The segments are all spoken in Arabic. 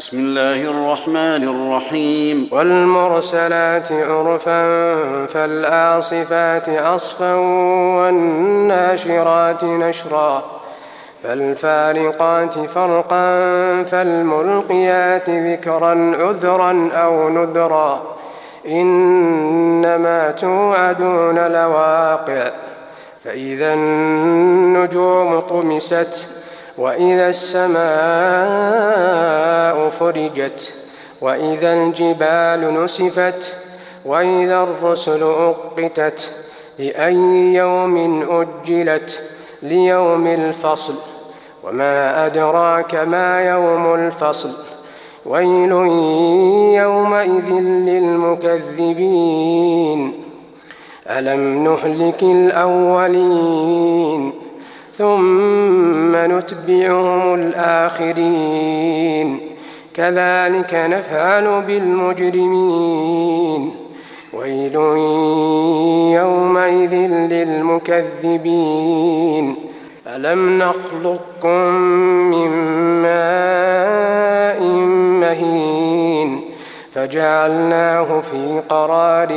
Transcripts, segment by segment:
بسم الله الرحمن الرحيم والمرسلات عرفا فالعاصفات عصفا والناشرات نشرا فالفارقات فرقا فالملقيات ذكرا عذرا أو نذرا إنما توعدون لواقع فإذا النجوم طمست وإذا السماء فرجت وإذا الجبال نسفت وإذا الرسل أقتت لأي يوم أجلت ليوم الفصل وما أدراك ما يوم الفصل ويل يومئذ للمكذبين ألم نهلك الأولين ثم نتبعهم الآخرين كذلك نفعل بالمجرمين ويل يومئذ للمكذبين ألم نخلقكم من ماء مهين فجعلناه في قرار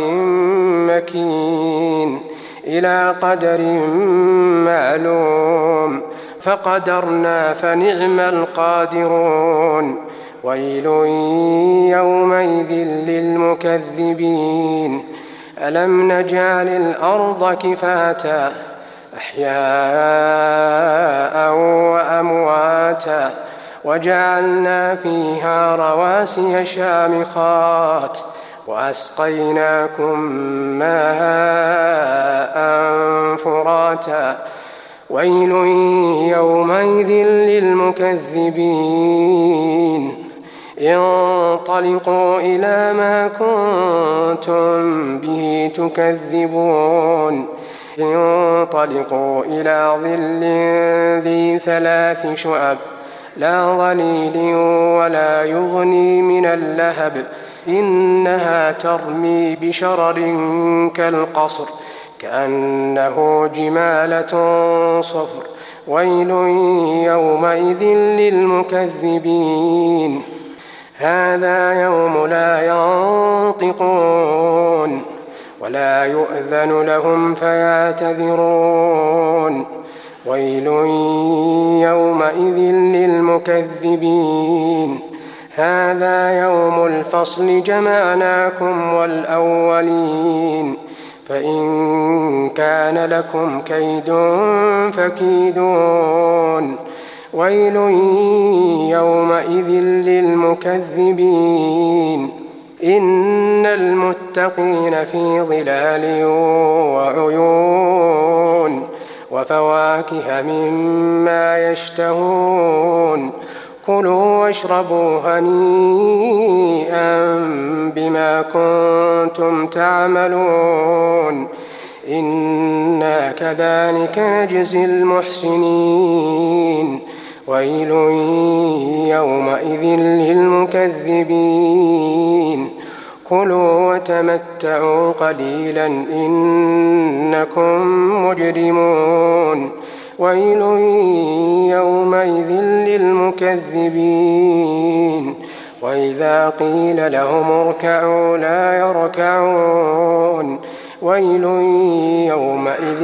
مكين إلى قدر معلوم فقدرنا فنعم القادرون ويل يومئذ للمكذبين ألم نجعل الأرض كفاتا أحياء وأمواتا وجعلنا فيها رواسي شامخات وأسقيناكم ماء فراتا ويل يومئذ للمكذبين انطلقوا إلى ما كنتم به تكذبون انطلقوا إلى ظل ذي 3 شعب لا ظليل ولا يغني من اللهب إنها ترمي بشرر كالقصر كأنه جمالة صفر ويل يومئذ للمكذبين هذا يوم لا ينطقون ولا يؤذن لهم فيعتذرون ويل يومئذ للمكذبين هذا يوم الفصل جمعناكم والأولين فإن كان لكم كيد فكيدون ويل يومئذ للمكذبين إن المتقين في ظلال وعيون وفواكه مما يشتهون كلوا واشربوا هنيئا بما كنتم تعملون إنا كذلك نجزي المحسنين ويل يومئذ للمكذبين كلوا وتمتعوا قليلا إنكم مجرمون ويل يومئذ للمكذبين وإذا قيل لهم اركعوا لا يركعون ويل يومئذ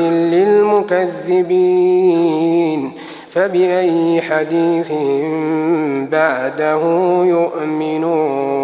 للمكذبين فبأي حديث بعده يؤمنون